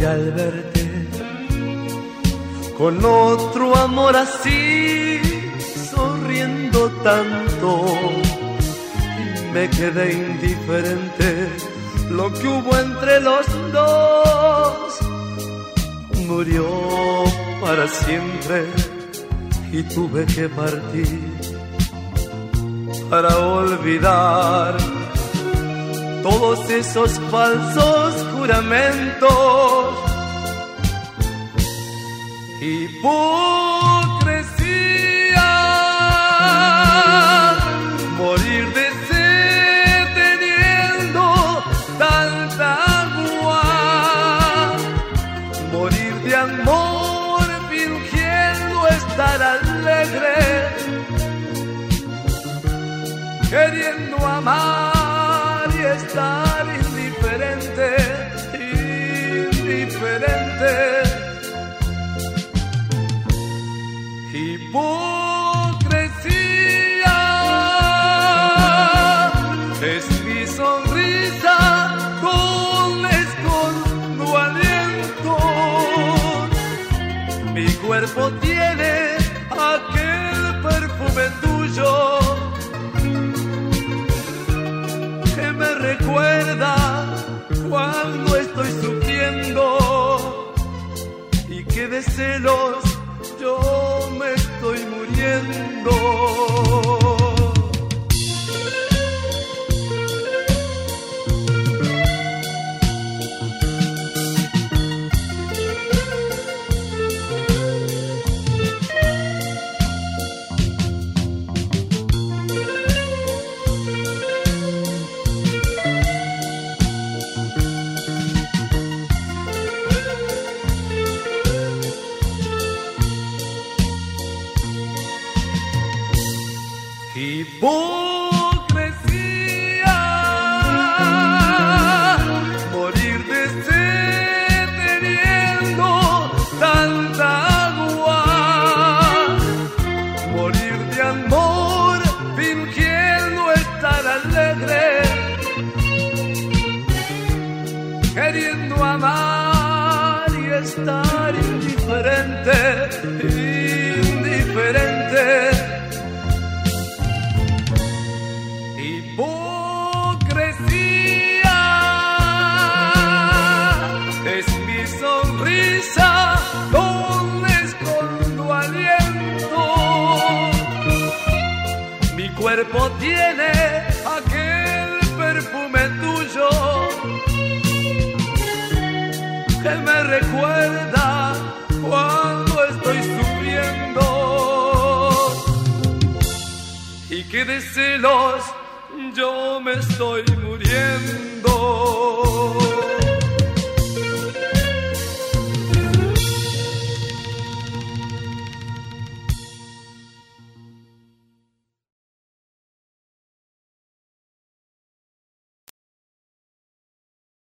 Y al verte con otro amor así, sonriendo tanto, me quedé indiferente. Lo que hubo entre los dos murió para siempre y tuve que partir para olvidar todos esos falsos juramentos. Hipocresía, morir de sed teniendo tanta agua, morir de amor fingiendo estar alegre, queriendo amar y estar indiferente, indiferente. Hipocresía es mi sonrisa con escondo aliento. Mi cuerpo tiene aquel perfume tuyo que me recuerda cuando estoy sufriendo y que de celos yo me estoy muriendo. Hipocresía, morir de sed teniendo tanta agua, morir de amor fingiendo estar alegre, queriendo amar y estar indiferente, indiferente. Hipocresía es mi sonrisa donde escondo aliento. Mi cuerpo tiene aquel perfume tuyo que me recuerda cuando estoy sufriendo y que de celos yo me estoy muriendo.